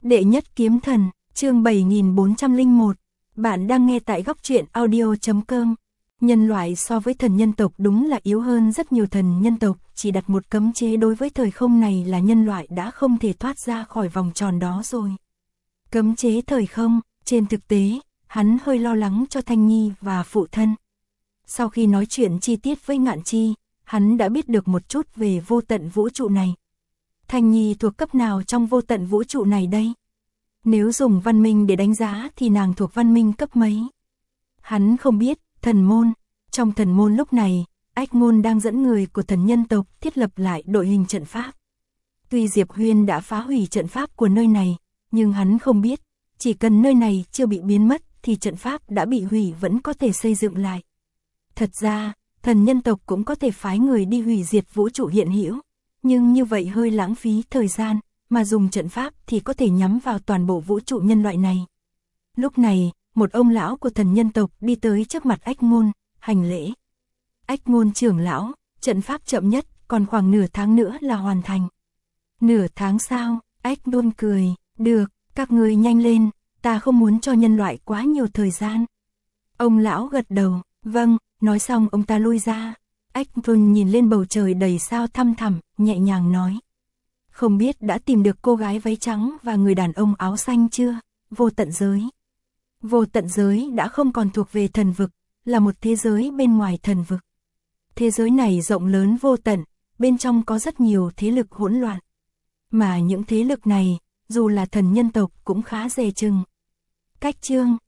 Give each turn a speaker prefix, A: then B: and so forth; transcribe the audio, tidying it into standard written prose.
A: Đệ nhất kiếm thần, chương 7401. Bạn đang nghe tại góc truyện audio.com. Nhân loại so với thần nhân tộc đúng là yếu hơn rất nhiều. Thần nhân tộc chỉ đặt một cấm chế đối với thời không này là nhân loại đã không thể thoát ra khỏi vòng tròn đó rồi. Cấm chế thời không, trên thực tế, hắn hơi lo lắng cho Thanh Nhi và phụ thân. Sau khi nói chuyện chi tiết với Ngạn Chi, hắn đã biết được một chút về vô tận vũ trụ này. Thanh Nhi thuộc cấp nào trong vô tận vũ trụ này đây? Nếu dùng văn minh để đánh giá thì nàng thuộc văn minh cấp mấy? Hắn không biết. Thần môn. Trong thần môn lúc này, Ách Ngôn đang dẫn người của thần nhân tộc thiết lập lại đội hình trận pháp. Tuy Diệp Huyên đã phá hủy trận pháp của nơi này, nhưng hắn không biết, chỉ cần nơi này chưa bị biến mất thì trận pháp đã bị hủy vẫn có thể xây dựng lại. Thật ra, thần nhân tộc cũng có thể phái người đi hủy diệt vũ trụ hiện hữu, nhưng như vậy hơi lãng phí thời gian, mà dùng trận pháp thì có thể nhắm vào toàn bộ vũ trụ nhân loại này. Lúc này, một ông lão của thần nhân tộc đi tới trước mặt Ách Ngôn, hành lễ. Ách Ngôn trưởng lão, trận pháp chậm nhất, còn khoảng nửa tháng nữa là hoàn thành. Nửa tháng sao? Ách Ngôn cười, được, các người nhanh lên, ta không muốn cho nhân loại quá nhiều thời gian. Ông lão gật đầu, vâng, nói xong ông ta lui ra. Ách Ngôn nhìn lên bầu trời đầy sao thăm thẳm, nhẹ nhàng nói. Không biết đã tìm được cô gái váy trắng và người đàn ông áo xanh chưa? Vô tận giới. Vô tận giới đã không còn thuộc về thần vực, là một thế giới bên ngoài thần vực. Thế giới này rộng lớn vô tận, bên trong có rất nhiều thế lực hỗn loạn. Mà những thế lực này, dù là thần nhân tộc cũng khá dè chừng. Cách chương,